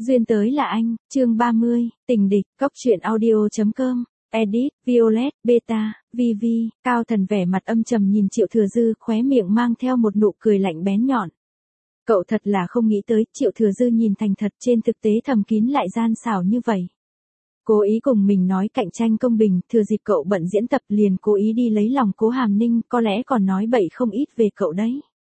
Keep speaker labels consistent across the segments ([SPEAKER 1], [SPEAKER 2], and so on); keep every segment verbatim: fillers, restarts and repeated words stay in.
[SPEAKER 1] Duyên tới là anh, chương ba mươi, tình địch, cóc truyện audio.com, edit, Violet, Beta, Vivi, Cao Thần vẻ mặt âm trầm nhìn Triệu Thừa Dư, khóe miệng mang theo một nụ cười lạnh bén nhọn. Cậu thật là không nghĩ tới, Triệu Thừa Dư nhìn thành thật, trên thực tế thầm kín lại gian xảo như vậy. Cố ý cùng mình nói cạnh tranh công bình, thừa dịp cậu bận diễn tập liền cố ý đi lấy lòng Cố Hàm Ninh, có lẽ còn nói bậy không ít về cậu đấy.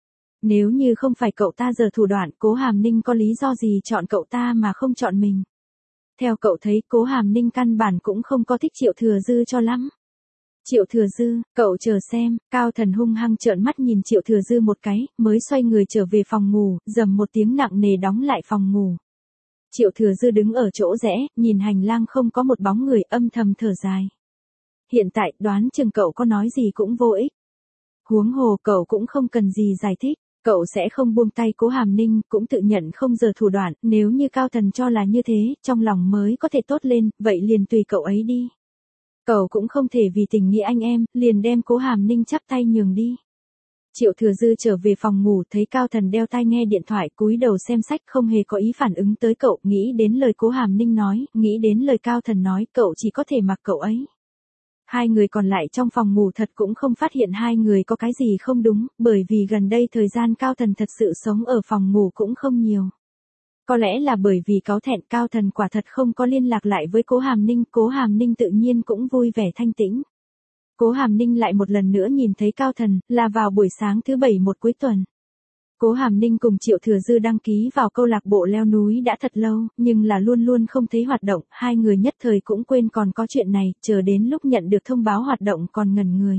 [SPEAKER 1] Nếu như không phải cậu ta giở thủ đoạn, Cố Hàm Ninh có lý do gì chọn cậu ta mà không chọn mình? Theo cậu thấy, Cố Hàm Ninh căn bản cũng không có thích Triệu Thừa Dư cho lắm. Triệu Thừa Dư, cậu chờ xem, Cao Thần hung hăng trợn mắt nhìn Triệu Thừa Dư một cái, mới xoay người trở về phòng ngủ, rầm một tiếng nặng nề đóng lại phòng ngủ. Triệu Thừa Dư đứng ở chỗ rẽ, nhìn hành lang không có một bóng người, âm thầm thở dài. Hiện tại, đoán chừng cậu có nói gì cũng vô ích. Huống hồ cậu cũng không cần gì giải thích. Cậu sẽ không buông tay Cố Hàm Ninh, cũng tự nhận không giở thủ đoạn, nếu như Cao Thần cho là như thế, trong lòng mới có thể tốt lên, vậy liền tùy cậu ấy đi. Cậu cũng không thể vì tình nghĩa anh em, liền đem Cố Hàm Ninh chắp tay nhường đi. Triệu Thừa Dư trở về phòng ngủ, thấy Cao Thần đeo tai nghe điện thoại, cúi đầu xem sách, không hề có ý phản ứng tới cậu, nghĩ đến lời Cố Hàm Ninh nói, nghĩ đến lời Cao Thần nói, cậu chỉ có thể mặc cậu ấy. Hai người còn lại trong phòng ngủ thật cũng không phát hiện hai người có cái gì không đúng, bởi vì gần đây thời gian Cao Thần thật sự sống ở phòng ngủ cũng không nhiều. Có lẽ là bởi vì cáu thẹn, Cao Thần quả thật không có liên lạc lại với Cố Hàm Ninh, Cố Hàm Ninh tự nhiên cũng vui vẻ thanh tĩnh. Cố Hàm Ninh lại một lần nữa nhìn thấy Cao Thần, là vào buổi sáng thứ bảy một cuối tuần. Cố Hàm Ninh cùng Triệu Thừa Dư đăng ký vào câu lạc bộ leo núi đã thật lâu, nhưng là luôn luôn không thấy hoạt động, hai người nhất thời cũng quên còn có chuyện này, chờ đến lúc nhận được thông báo hoạt động còn ngẩn người.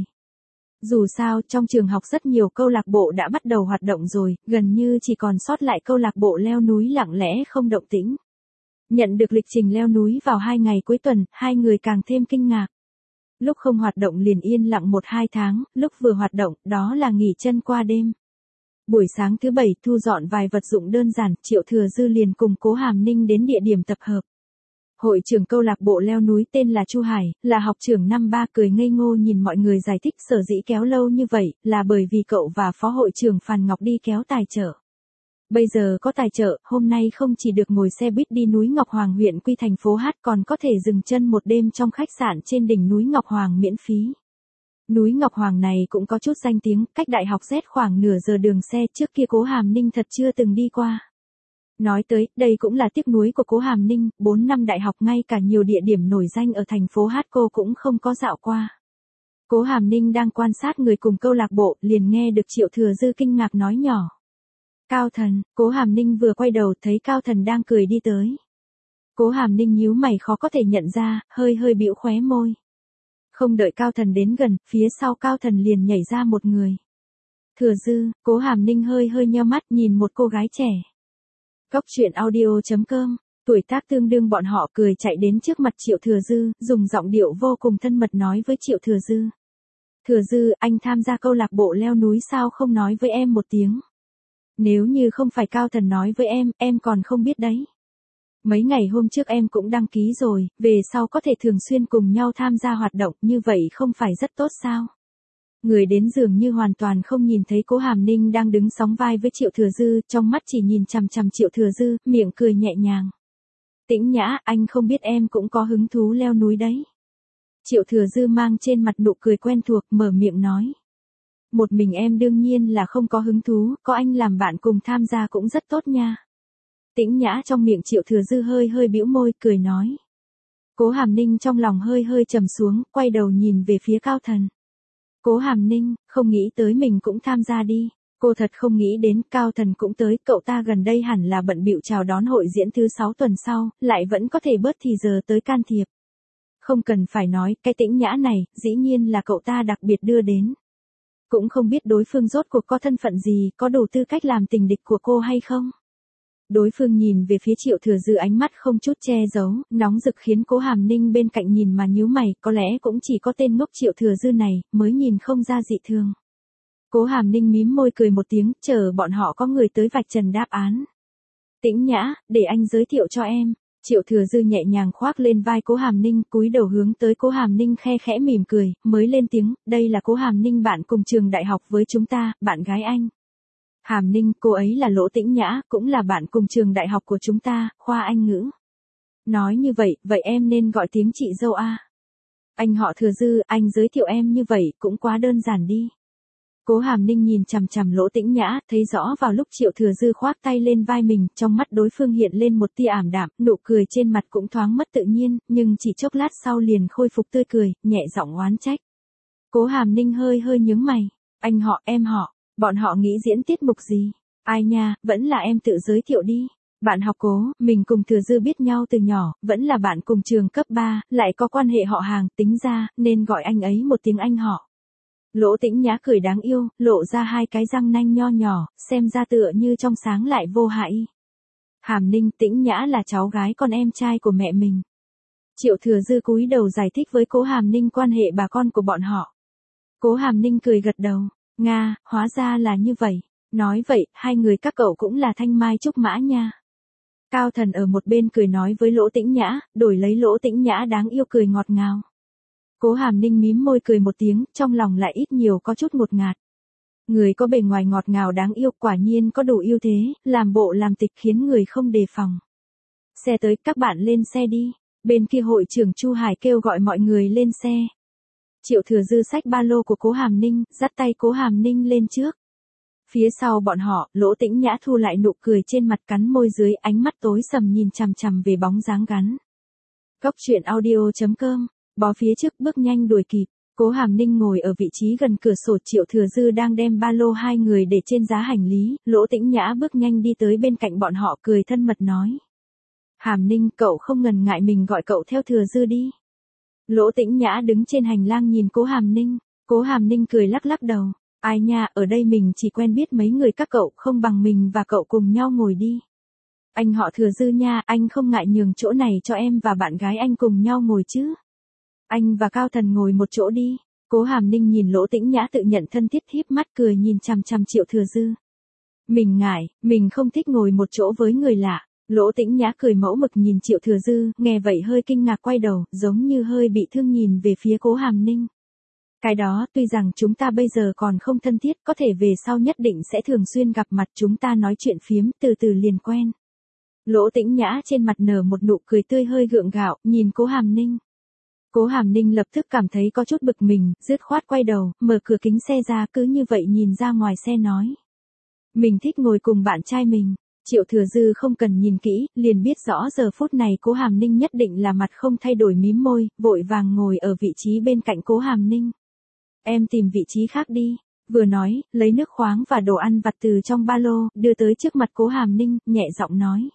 [SPEAKER 1] Dù sao, trong trường học rất nhiều câu lạc bộ đã bắt đầu hoạt động rồi, gần như chỉ còn sót lại câu lạc bộ leo núi lặng lẽ không động tĩnh. Nhận được lịch trình leo núi vào hai ngày cuối tuần, hai người càng thêm kinh ngạc. Lúc không hoạt động liền yên lặng một hai tháng, lúc vừa hoạt động, đó là nghỉ chân qua đêm. Buổi sáng thứ bảy thu dọn vài vật dụng đơn giản, Triệu Thừa Dư liền cùng Cố Hàm Ninh đến địa điểm tập hợp. Hội trưởng câu lạc bộ leo núi tên là Chu Hải, là học trưởng năm ba, cười ngây ngô nhìn mọi người giải thích sở dĩ kéo lâu như vậy, là bởi vì cậu và phó hội trưởng Phàn Ngọc đi kéo tài trợ. Bây giờ có tài trợ, hôm nay không chỉ được ngồi xe buýt đi núi Ngọc Hoàng huyện Quy thành phố Hát, còn có thể dừng chân một đêm trong khách sạn trên đỉnh núi Ngọc Hoàng miễn phí. Núi Ngọc Hoàng này cũng có chút danh tiếng, cách đại học Z khoảng nửa giờ đường xe, trước kia Cố Hàm Ninh thật chưa từng đi qua. Nói tới, đây cũng là tiếc nuối của Cố Hàm Ninh, bốn năm đại học ngay cả nhiều địa điểm nổi danh ở thành phố Hát cô cũng không có dạo qua. Cố Hàm Ninh đang quan sát người cùng câu lạc bộ, liền nghe được Triệu Thừa Dư kinh ngạc nói nhỏ. Cao Thần, Cố Hàm Ninh vừa quay đầu thấy Cao Thần đang cười đi tới. Cố Hàm Ninh nhíu mày khó có thể nhận ra, hơi hơi bĩu khóe môi. Không đợi Cao Thần đến gần, phía sau Cao Thần liền nhảy ra một người. Thừa Dư, Cố Hàm Ninh hơi hơi nheo mắt nhìn một cô gái trẻ. Cóc truyện audio.com, tuổi tác tương đương bọn họ cười chạy đến trước mặt Triệu Thừa Dư, dùng giọng điệu vô cùng thân mật nói với Triệu Thừa Dư. Thừa Dư, anh tham gia câu lạc bộ leo núi sao không nói với em một tiếng. Nếu như không phải Cao Thần nói với em, em còn không biết đấy. Mấy ngày hôm trước em cũng đăng ký rồi, về sau có thể thường xuyên cùng nhau tham gia hoạt động, như vậy không phải rất tốt sao? Người đến dường như hoàn toàn không nhìn thấy Cố Hàm Ninh đang đứng sóng vai với Triệu Thừa Dư, trong mắt chỉ nhìn chằm chằm Triệu Thừa Dư, miệng cười nhẹ nhàng. Tĩnh Nhã, anh không biết em cũng có hứng thú leo núi đấy. Triệu Thừa Dư mang trên mặt nụ cười quen thuộc, mở miệng nói. Một mình em đương nhiên là không có hứng thú, có anh làm bạn cùng tham gia cũng rất tốt nha. Tĩnh Nhã trong miệng Triệu Thừa Dư hơi hơi bĩu môi, cười nói. Cố Hàm Ninh trong lòng hơi hơi trầm xuống, quay đầu nhìn về phía Cao Thần. Cố Hàm Ninh, không nghĩ tới mình cũng tham gia đi. Cô thật không nghĩ đến Cao Thần cũng tới, cậu ta gần đây hẳn là bận bịu chào đón hội diễn thứ sáu tuần sau, lại vẫn có thể bớt thì giờ tới can thiệp. Không cần phải nói, cái Tĩnh Nhã này, dĩ nhiên là cậu ta đặc biệt đưa đến. Cũng không biết đối phương rốt cuộc có thân phận gì, có đủ tư cách làm tình địch của cô hay không. Đối phương nhìn về phía Triệu Thừa Dư ánh mắt không chút che giấu, nóng rực khiến Cố Hàm Ninh bên cạnh nhìn mà nhíu mày, có lẽ cũng chỉ có tên ngốc Triệu Thừa Dư này, mới nhìn không ra dị thường. Cố Hàm Ninh mím môi cười một tiếng, chờ bọn họ có người tới vạch trần đáp án. Tĩnh Nhã, để anh giới thiệu cho em. Triệu Thừa Dư nhẹ nhàng khoác lên vai Cố Hàm Ninh, cúi đầu hướng tới Cố Hàm Ninh khe khẽ mỉm cười, mới lên tiếng, đây là Cố Hàm Ninh bạn cùng trường đại học với chúng ta, bạn gái anh. Hàm Ninh, cô ấy là Lỗ Tĩnh Nhã, cũng là bạn cùng trường đại học của chúng ta, khoa Anh ngữ. Nói như vậy, vậy em nên gọi tiếng chị dâu a. Anh họ Thừa Dư, anh giới thiệu em như vậy, cũng quá đơn giản đi. Cố Hàm Ninh nhìn chằm chằm Lỗ Tĩnh Nhã, thấy rõ vào lúc Triệu Thừa Dư khoác tay lên vai mình, trong mắt đối phương hiện lên một tia ảm đạm, nụ cười trên mặt cũng thoáng mất tự nhiên, nhưng chỉ chốc lát sau liền khôi phục tươi cười, nhẹ giọng oán trách. Cố Hàm Ninh hơi hơi nhướng mày, anh họ, em họ, bọn họ nghĩ diễn tiết mục gì? Ai nha, vẫn là em tự giới thiệu đi. Bạn học Cố, mình cùng Thừa Dư biết nhau từ nhỏ, vẫn là bạn cùng trường cấp ba, lại có quan hệ họ hàng, tính ra, nên gọi anh ấy một tiếng anh họ. Lỗ Tĩnh Nhã cười đáng yêu, lộ ra hai cái răng nanh nho nhỏ, xem ra tựa như trong sáng lại vô hại. Hàm Ninh, Tĩnh Nhã là cháu gái con em trai của mẹ mình. Triệu Thừa Dư cúi đầu giải thích với Cố Hàm Ninh quan hệ bà con của bọn họ. Cố Hàm Ninh cười gật đầu, Nga, hóa ra là như vậy. Nói vậy, hai người các cậu cũng là Thanh Mai Trúc Mã nha. Cao Thần ở một bên cười nói với Lỗ Tĩnh Nhã, đổi lấy Lỗ Tĩnh Nhã đáng yêu cười ngọt ngào. Cố Hàm Ninh mím môi cười một tiếng, trong lòng lại ít nhiều có chút ngột ngạt. Người có bề ngoài ngọt ngào đáng yêu quả nhiên có đủ ưu thế, làm bộ làm tịch khiến người không đề phòng. Xe tới, các bạn lên xe đi. Bên kia hội trưởng Chu Hải kêu gọi mọi người lên xe. Triệu Thừa Dư xách ba lô của Cố Hàm Ninh, dắt tay Cố Hàm Ninh lên trước. Phía sau bọn họ, Lỗ Tĩnh Nhã thu lại nụ cười trên mặt, cắn môi dưới, ánh mắt tối sầm nhìn chằm chằm về bóng dáng gắn. Cốc truyện audio chấm com, bó phía trước bước nhanh đuổi kịp. Cố Hàm Ninh ngồi ở vị trí gần cửa sổ, Triệu Thừa Dư đang đem ba lô hai người để trên giá hành lý, Lỗ Tĩnh Nhã bước nhanh đi tới bên cạnh bọn họ, cười thân mật nói. Hàm Ninh, cậu không ngần ngại mình gọi cậu theo Thừa Dư đi. Lỗ Tĩnh Nhã đứng trên hành lang nhìn Cố Hàm Ninh, Cố Hàm Ninh cười lắc lắc đầu. Ai nha, ở đây mình chỉ quen biết mấy người các cậu, không bằng mình và cậu cùng nhau ngồi đi. Anh họ Thừa Dư nha, anh không ngại nhường chỗ này cho em và bạn gái anh cùng nhau ngồi chứ. Anh và Cao Thần ngồi một chỗ đi. Cố Hàm Ninh nhìn Lỗ Tĩnh Nhã tự nhận thân thiết, híp mắt cười nhìn chằm chằm Triệu Thừa Dư. Mình ngại, mình không thích ngồi một chỗ với người lạ. Lỗ Tĩnh Nhã cười mẫu mực nhìn Triệu Thừa Dư, nghe vậy hơi kinh ngạc quay đầu, giống như hơi bị thương nhìn về phía Cố Hàm Ninh. Cái đó, tuy rằng chúng ta bây giờ còn không thân thiết, có thể về sau nhất định sẽ thường xuyên gặp mặt, chúng ta nói chuyện phiếm, từ từ liền quen. Lỗ Tĩnh Nhã trên mặt nở một nụ cười tươi hơi gượng gạo, nhìn Cố Hàm Ninh. Cố Hàm Ninh lập tức cảm thấy có chút bực mình, dứt khoát quay đầu, mở cửa kính xe ra, cứ như vậy nhìn ra ngoài xe nói. Mình thích ngồi cùng bạn trai mình. Triệu Thừa Dư không cần nhìn kỹ, liền biết rõ giờ phút này Cố Hàm Ninh nhất định là mặt không thay đổi, mím môi, vội vàng ngồi ở vị trí bên cạnh Cố Hàm Ninh. Em tìm vị trí khác đi. Vừa nói, lấy nước khoáng và đồ ăn vặt từ trong ba lô, đưa tới trước mặt Cố Hàm Ninh, nhẹ giọng nói.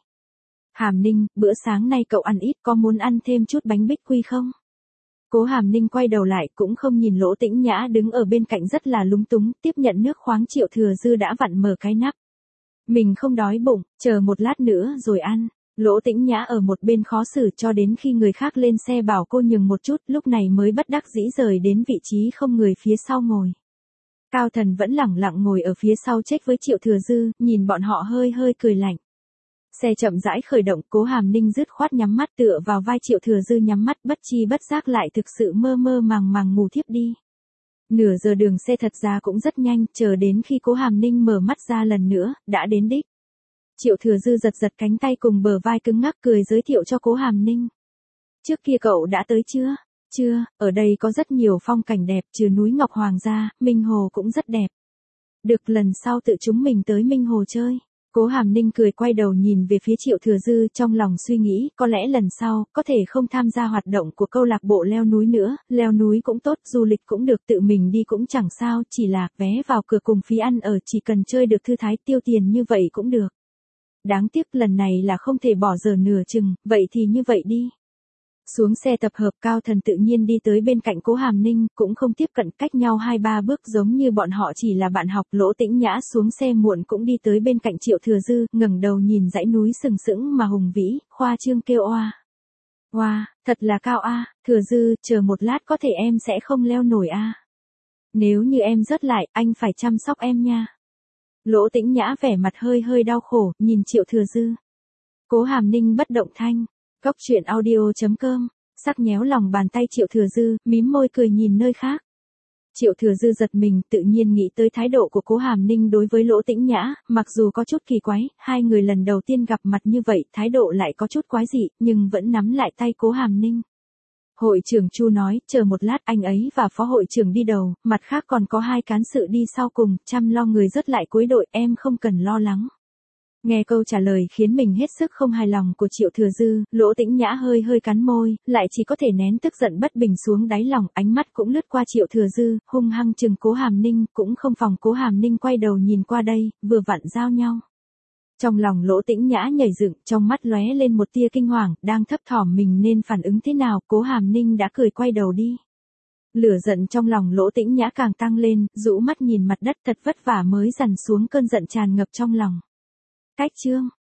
[SPEAKER 1] Hàm Ninh, bữa sáng nay cậu ăn ít, có muốn ăn thêm chút bánh bích quy không? Cố Hàm Ninh quay đầu lại, cũng không nhìn Lỗ Tĩnh Nhã đứng ở bên cạnh rất là lúng túng, tiếp nhận nước khoáng. Triệu Thừa Dư đã vặn mở cái nắp. Mình không đói bụng, chờ một lát nữa rồi ăn. Lỗ Tĩnh Nhã ở một bên khó xử cho đến khi người khác lên xe bảo cô nhường một chút, lúc này mới bất đắc dĩ rời đến vị trí không người phía sau ngồi. Cao Thần vẫn lẳng lặng ngồi ở phía sau chết với Triệu Thừa Dư, nhìn bọn họ hơi hơi cười lạnh. Xe chậm rãi khởi động, Cố Hàm Ninh dứt khoát nhắm mắt tựa vào vai Triệu Thừa Dư, nhắm mắt bất chi bất giác lại thực sự mơ mơ màng màng ngủ thiếp đi. Nửa giờ đường xe thật ra cũng rất nhanh, chờ đến khi Cố Hàm Ninh mở mắt ra lần nữa, đã đến đích. Triệu Thừa Dư giật giật cánh tay cùng bờ vai cứng ngắc, cười giới thiệu cho Cố Hàm Ninh. Trước kia cậu đã tới chưa? Chưa, ở đây có rất nhiều phong cảnh đẹp, trừ núi Ngọc Hoàng ra, Minh Hồ cũng rất đẹp. Được, lần sau tự chúng mình tới Minh Hồ chơi. Cố Hàm Ninh cười quay đầu nhìn về phía Triệu Thừa Dư, trong lòng suy nghĩ, có lẽ lần sau, có thể không tham gia hoạt động của câu lạc bộ leo núi nữa, leo núi cũng tốt, du lịch cũng được, tự mình đi cũng chẳng sao, chỉ là, vé vào cửa cùng phí ăn ở, chỉ cần chơi được thư thái, tiêu tiền như vậy cũng được. Đáng tiếc lần này là không thể bỏ giờ nửa chừng, vậy thì như vậy đi. Xuống xe tập hợp, Cao Thần tự nhiên đi tới bên cạnh Cố Hàm Ninh, cũng không tiếp cận, cách nhau hai ba bước, giống như bọn họ chỉ là bạn học. Lỗ Tĩnh Nhã xuống xe muộn cũng đi tới bên cạnh Triệu Thừa Dư, ngẩng đầu nhìn dãy núi sừng sững mà hùng vĩ, khoa trương kêu oa. Oa, thật là cao a, Thừa Dư, chờ một lát có thể em sẽ không leo nổi a. Nếu như em rớt lại, anh phải chăm sóc em nha. Lỗ Tĩnh Nhã vẻ mặt hơi hơi đau khổ, nhìn Triệu Thừa Dư. Cố Hàm Ninh bất động thanh. Cốc truyện audio chấm com, sắc nhéo lòng bàn tay Triệu Thừa Dư, mím môi cười nhìn nơi khác. Triệu Thừa Dư giật mình, tự nhiên nghĩ tới thái độ của Cố Hàm Ninh đối với Lỗ Tĩnh Nhã, mặc dù có chút kỳ quái, hai người lần đầu tiên gặp mặt như vậy, thái độ lại có chút quái dị, nhưng vẫn nắm lại tay Cố Hàm Ninh. Hội trưởng Chu nói, chờ một lát, anh ấy và phó hội trưởng đi đầu, mặt khác còn có hai cán sự đi sau cùng, chăm lo người rất lại cuối đội, em không cần lo lắng. Nghe câu trả lời khiến mình hết sức không hài lòng của Triệu Thừa Dư, Lỗ Tĩnh Nhã hơi hơi cắn môi, lại chỉ có thể nén tức giận bất bình xuống đáy lòng, ánh mắt cũng lướt qua Triệu Thừa Dư, hung hăng chừng Cố Hàm Ninh, cũng không phòng Cố Hàm Ninh quay đầu nhìn qua đây, vừa vặn giao nhau. Trong lòng Lỗ Tĩnh Nhã nhảy dựng, trong mắt lóe lên một tia kinh hoàng, đang thấp thỏm mình nên phản ứng thế nào, Cố Hàm Ninh đã cười quay đầu đi. Lửa giận trong lòng Lỗ Tĩnh Nhã càng tăng lên, rũ mắt nhìn mặt đất, thật vất vả mới dằn xuống cơn giận tràn ngập trong lòng. Cách chương